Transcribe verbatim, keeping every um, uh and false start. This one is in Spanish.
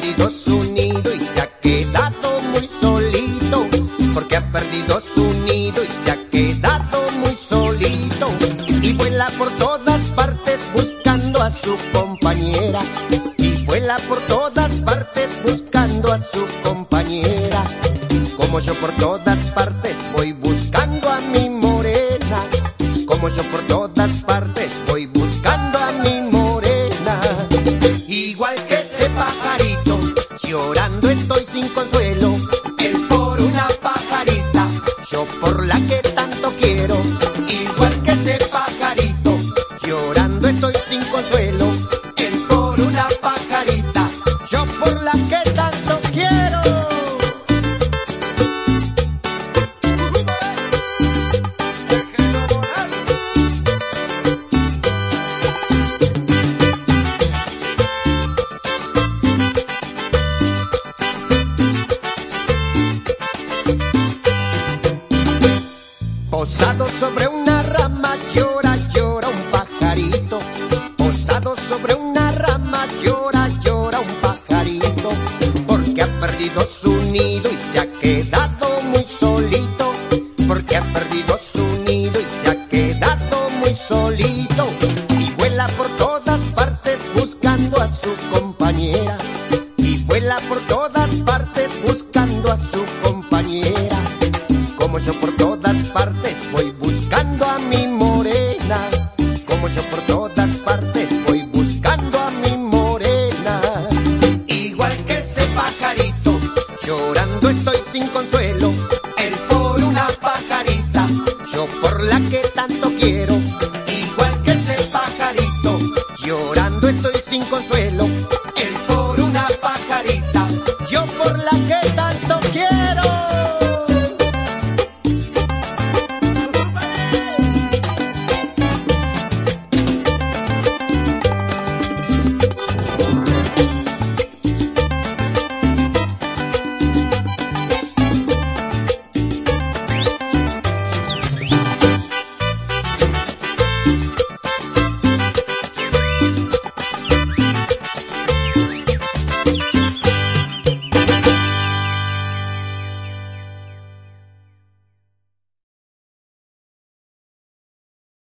perdido su nido y se ha quedado muy solito, porque ha perdido su nido y se ha quedado muy solito, y vuela por todas partes buscando a su compañera, y vuela por todas partes buscando a su compañera, como yo por todas partes voy buscando a mi morena, como yo por todas partes voy buscando a mi morena. Igual que ese pajarito, llorando estoy sin consuelo, él por una pajarita, yo por la que tanto quiero. Igual que ese pajarito, llorando estoy sin consuelo, él por una pajarita, yo por la que tanto quiero. Posado sobre una rama llora, llora un pajarito. Posado sobre una rama llora, llora un pajarito, porque ha perdido su nido y se ha quedado muy solito, porque ha perdido su nido y se ha quedado muy solito, y vuela por todas partes buscando a su compañera, y vuela por todas partes buscando a su compañera, como yo por